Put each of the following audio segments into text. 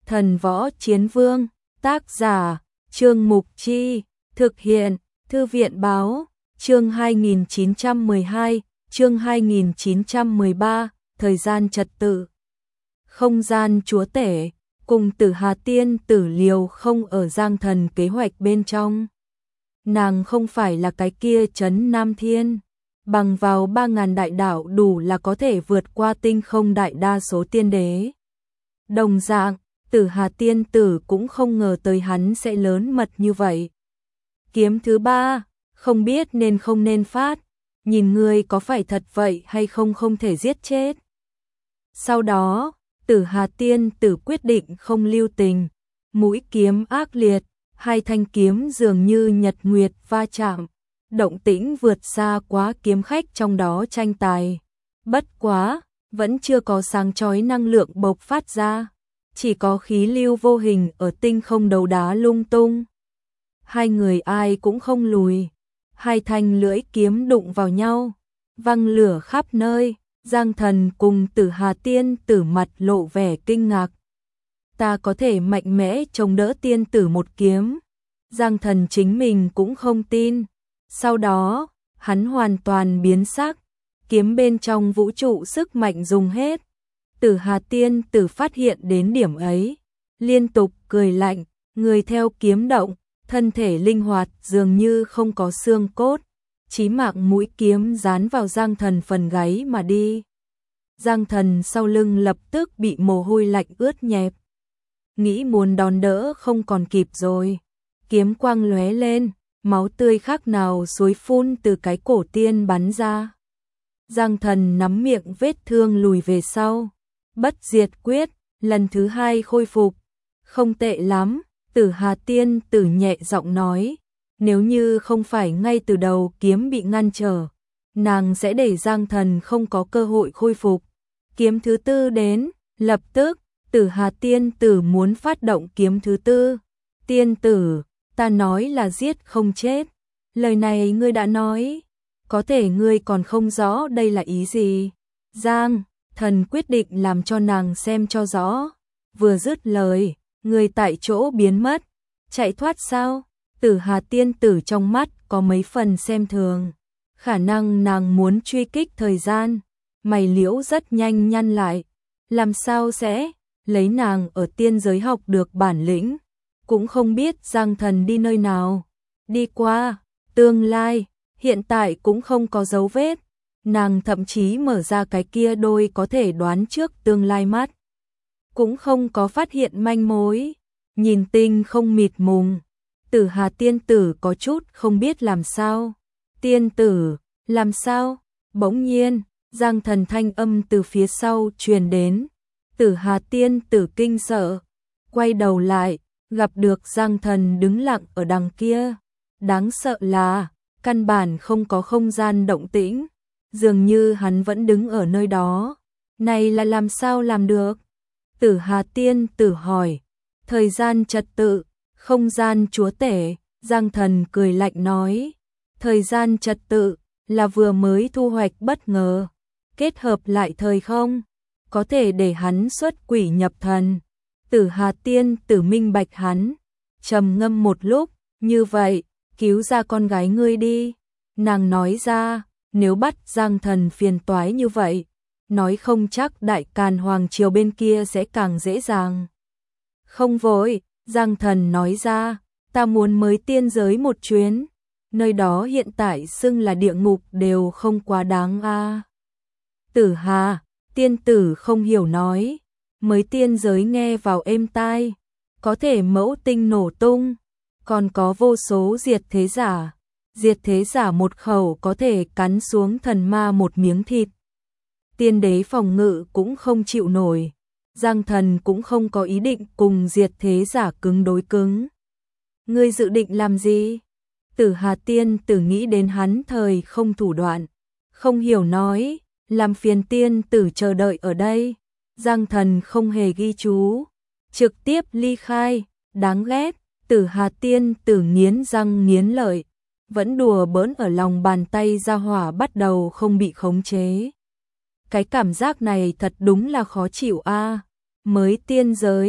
Thần Võ Chiến Vương, tác giả, Trương Mục Chi, thực hiện, Thư viện Báo, chương 2912, chương 2913, thời gian trật tự. Không gian chúa tể, cùng Tử Hà Tiên Tử liều không ở Giang Thần kế hoạch bên trong. Nàng không phải là cái kia trấn Nam Thiên, bằng vào 3.000 đại đạo đủ là có thể vượt qua tinh không đại đa số tiên đế. Đồng dạng, Tử Hà Tiên Tử cũng không ngờ tới hắn sẽ lớn mật như vậy. Kiếm thứ 3, không biết nên không nên phát, nhìn ngươi có phải thật vậy hay không không thể giết chết. Sau đó, Tử Hà Tiên Tử quyết định không lưu tình, mũi kiếm ác liệt, hai thanh kiếm dường như nhật nguyệt va chạm, động tĩnh vượt xa quá kiếm khách trong đó tranh tài. Bất quá, vẫn chưa có sáng chói năng lượng bộc phát ra, chỉ có khí lưu vô hình ở tinh không đấu đá lung tung. Hai người ai cũng không lùi, hai thanh lưỡi kiếm đụng vào nhau, văng lửa khắp nơi. Giang Thần cùng Tử Hà Tiên Tử mặt lộ vẻ kinh ngạc. Ta có thể mạnh mẽ chống đỡ tiên tử một kiếm. Giang Thần chính mình cũng không tin. Sau đó, hắn hoàn toàn biến sắc, kiếm bên trong vũ trụ sức mạnh dùng hết. Tử Hà Tiên Tử phát hiện đến điểm ấy, liên tục cười lạnh, người theo kiếm động, thân thể linh hoạt dường như không có xương cốt. Chí mạng mũi kiếm dán vào Giang Thần phần gáy mà đi. Giang Thần sau lưng lập tức bị mồ hôi lạnh ướt nhẹp. Nghĩ muốn đón đỡ không còn kịp rồi. Kiếm quang lóe lên, máu tươi khác nào suối phun từ cái cổ tiên bắn ra. Giang Thần nắm miệng vết thương lùi về sau. Bất diệt quyết, lần thứ 2 khôi phục. Không tệ lắm, Tử Hà Tiên Tử nhẹ giọng nói. Nếu như không phải ngay từ đầu kiếm bị ngăn trở, nàng sẽ để Giang Thần không có cơ hội khôi phục. Kiếm thứ 4 đến, lập tức, Tử Hà Tiên Tử muốn phát động kiếm thứ 4. Tiên tử, ta nói là giết không chết. Lời này ngươi đã nói, có thể ngươi còn không rõ đây là ý gì. Giang Thần quyết định làm cho nàng xem cho rõ. Vừa dứt lời, người tại chỗ biến mất. Chạy thoát sao? Tử Hà Tiên Tử trong mắt có mấy phần xem thường. Khả năng nàng muốn truy kích thời gian. Mày liễu rất nhanh nhăn lại. Làm sao sẽ lấy nàng ở tiên giới học được bản lĩnh. Cũng không biết Giang Thần đi nơi nào. Đi qua, tương lai, hiện tại cũng không có dấu vết. Nàng thậm chí mở ra cái kia đôi có thể đoán trước tương lai mắt. Cũng không có phát hiện manh mối. Nhìn tinh không mịt mùng. Tử Hà Tiên Tử có chút không biết làm sao. Tiên tử, làm sao? Bỗng nhiên, Giang Thần thanh âm từ phía sau truyền đến. Tử Hà Tiên Tử kinh sợ, quay đầu lại, gặp được Giang Thần đứng lặng ở đằng kia. Đáng sợ là, căn bản không có không gian động tĩnh, dường như hắn vẫn đứng ở nơi đó. Này là làm sao làm được? Tử Hà Tiên Tử hỏi. Thời gian trật tự, không gian chúa tể, Giang Thần cười lạnh nói. Thời gian trật tự là vừa mới thu hoạch bất ngờ, kết hợp lại thời không, có thể để hắn xuất quỷ nhập thần. Tử Hà Tiên Tử minh bạch hắn, trầm ngâm một lúc, như vậy, cứu ra con gái ngươi đi. Nàng nói ra, nếu bắt Giang Thần phiền toái như vậy, nói không chắc Đại Càn Hoàng Triều bên kia sẽ càng dễ dàng. Không vội, Giang Thần nói ra, ta muốn mới tiên giới một chuyến, nơi đó hiện tại xưng là địa ngục đều không quá đáng a. Tử Hà, Tiên Tử không hiểu nói, mới tiên giới nghe vào êm tai, có thể mẫu tinh nổ tung, còn có vô số diệt thế giả một khẩu có thể cắn xuống thần ma một miếng thịt. Tiên đế phòng ngự cũng không chịu nổi. Giang Thần cũng không có ý định cùng diệt thế giả cứng đối cứng. Ngươi dự định làm gì? Tử Hà Tiên Tử nghĩ đến hắn thời không thủ đoạn, không hiểu nói, làm phiền tiên tử chờ đợi ở đây. Giang Thần không hề ghi chú, trực tiếp ly khai, đáng ghét. Tử Hà Tiên Tử nghiến răng nghiến lợi, vẫn đùa bỡn ở lòng bàn tay ra hỏa bắt đầu không bị khống chế. Cái cảm giác này thật đúng là khó chịu a. Mới tiên giới,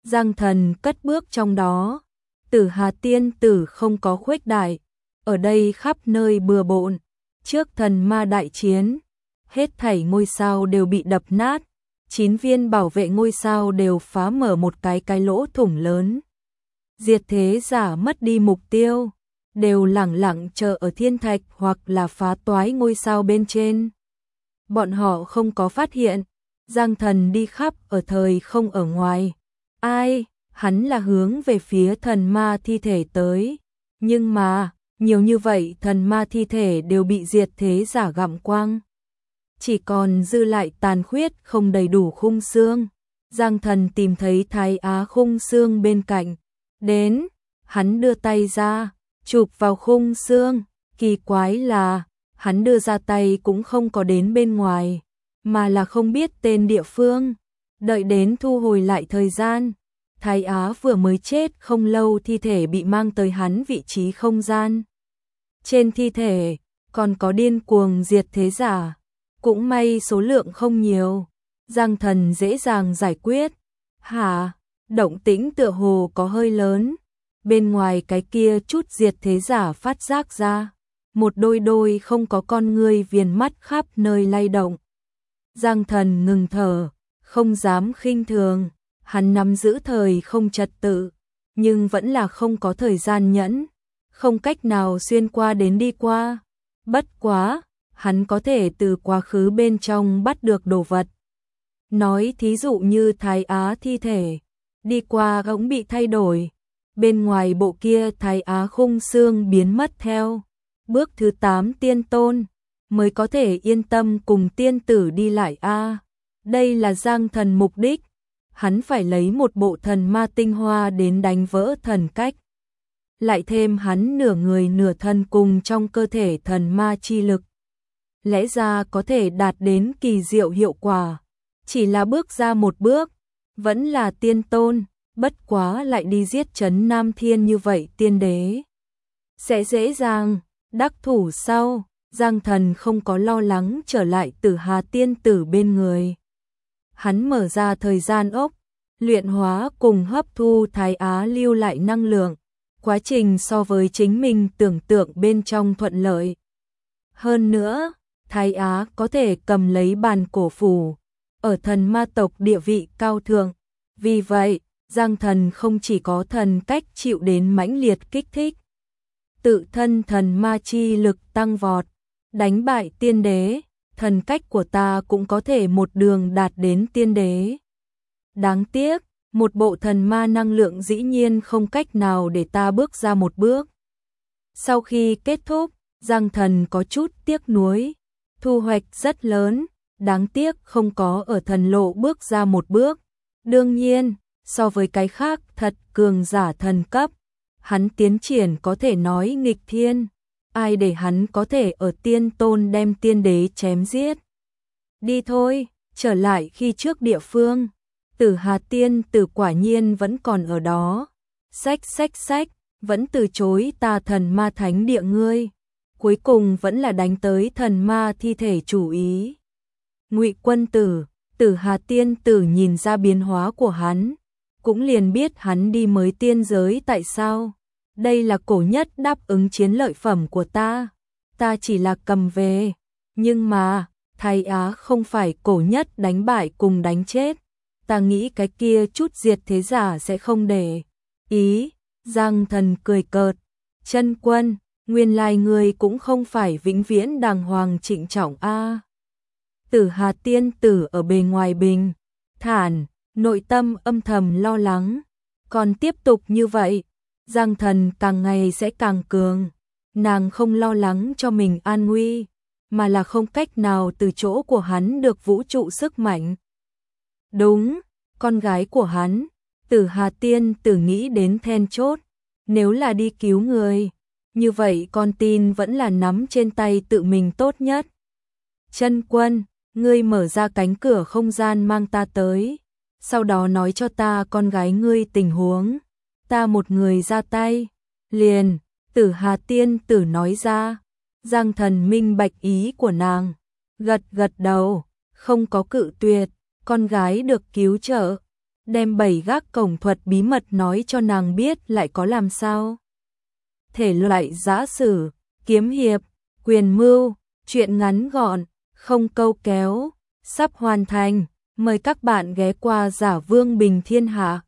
Giang Thần cất bước trong đó. Tử Hà tiên tử không có khuếch đại, ở đây khắp nơi bừa bộn. Trước thần ma đại chiến, hết thảy ngôi sao đều bị đập nát, 9 viên bảo vệ ngôi sao đều phá mở một cái lỗ thủng lớn. Diệt thế giả mất đi mục tiêu, đều lẳng lặng chờ ở thiên thạch hoặc là phá toái ngôi sao bên trên. Bọn họ không có phát hiện, Giang Thần đi khắp ở thời không ở ngoài. Ai, hắn là hướng về phía thần ma thi thể tới. Nhưng mà, nhiều như vậy thần ma thi thể đều bị diệt thế giả gặm quang. Chỉ còn dư lại tàn khuyết không đầy đủ khung xương. Giang Thần tìm thấy Thái Á khung xương bên cạnh. Đến, hắn đưa tay ra, chụp vào khung xương. Kỳ quái là, hắn đưa ra tay cũng không có đến bên ngoài, mà là không biết tên địa phương. Đợi đến thu hồi lại thời gian, Thái Á vừa mới chết không lâu thi thể bị mang tới hắn vị trí không gian. Trên thi thể, còn có điên cuồng diệt thế giả. Cũng may số lượng không nhiều, Giang Thần dễ dàng giải quyết. Hả, động tĩnh tựa hồ có hơi lớn. Bên ngoài cái kia chút diệt thế giả phát giác ra. Một đôi không có con ngươi viền mắt khắp nơi lay động. Giang Thần ngừng thở, không dám khinh thường. Hắn nắm giữ thời không trật tự, nhưng vẫn là không có thời gian nhẫn, không cách nào xuyên qua đến đi qua. Bất quá, hắn có thể từ quá khứ bên trong bắt được đồ vật. Nói thí dụ như Thái Á thi thể, đi qua cũng bị thay đổi. Bên ngoài bộ kia Thái Á khung xương biến mất theo. Bước thứ 8 tiên tôn, mới có thể yên tâm cùng tiên tử đi lại a. Đây là Giang Thần mục đích. Hắn phải lấy một bộ thần ma tinh hoa đến đánh vỡ thần cách. Lại thêm hắn nửa người nửa thân cùng trong cơ thể thần ma chi lực. Lẽ ra có thể đạt đến kỳ diệu hiệu quả. Chỉ là bước ra một bước, vẫn là tiên tôn, bất quá lại đi giết trấn Nam Thiên như vậy tiên đế. Sẽ dễ dàng, đắc thủ sau, Giang Thần không có lo lắng trở lại Tử Hà tiên tử bên người. Hắn mở ra thời gian ốc, luyện hóa cùng hấp thu Thái Á lưu lại năng lượng. Quá trình so với chính mình tưởng tượng bên trong thuận lợi. Hơn nữa, Thái Á có thể cầm lấy bàn cổ phủ, ở thần ma tộc địa vị cao thượng. Vì vậy, Giang Thần không chỉ có thần cách chịu đến mãnh liệt kích thích. Tự thân thần ma chi lực tăng vọt, đánh bại tiên đế, thần cách của ta cũng có thể một đường đạt đến tiên đế. Đáng tiếc, một bộ thần ma năng lượng dĩ nhiên không cách nào để ta bước ra một bước. Sau khi kết thúc, Giang Thần có chút tiếc nuối, thu hoạch rất lớn, đáng tiếc không có ở thần lộ bước ra một bước. Đương nhiên, so với cái khác thật cường giả thần cấp, hắn tiến triển có thể nói nghịch thiên, ai để hắn có thể ở tiên tôn đem tiên đế chém giết. Đi thôi, trở lại khi trước địa phương. Tử Hà tiên tử quả nhiên vẫn còn ở đó. Xách, vẫn từ chối ta thần ma thánh địa ngươi. Cuối cùng vẫn là đánh tới thần ma thi thể chủ ý. Ngụy Quân Tử, Tử Hà tiên tử nhìn ra biến hóa của hắn, cũng liền biết hắn đi mới tiên giới tại sao. Đây là cổ nhất đáp ứng chiến lợi phẩm của ta chỉ là cầm về. Nhưng mà, Thái Á không phải cổ nhất đánh bại cùng đánh chết. Ta nghĩ cái kia chút diệt thế giả sẽ không để ý. Giang Thần cười cợt. Chân Quân, nguyên lai người cũng không phải vĩnh viễn đàng hoàng trịnh trọng a. Tử Hà tiên tử ở bề ngoài bình thản, nội tâm âm thầm lo lắng. Còn tiếp tục như vậy, Giang Thần càng ngày sẽ càng cường. Nàng không lo lắng cho mình an nguy, mà là không cách nào từ chỗ của hắn được vũ trụ sức mạnh. Đúng, con gái của hắn, Tử Hà tiên tử nghĩ đến then chốt. Nếu là đi cứu người, như vậy con tin vẫn là nắm trên tay tự mình tốt nhất. Chân Quân, ngươi mở ra cánh cửa không gian mang ta tới, sau đó nói cho ta con gái ngươi tình huống. Ta một người ra tay, liền, Tử Hà tiên tử nói ra. Giang Thần minh bạch ý của nàng, gật đầu, không có cự tuyệt, con gái được cứu trợ. đem 7 gác cổng thuật bí mật nói cho nàng biết lại có làm sao. Thể loại giã sử, kiếm hiệp, quyền mưu, truyện ngắn gọn, không câu kéo, sắp hoàn thành. Mời các bạn ghé qua Giả Vương Bình Thiên Hạ.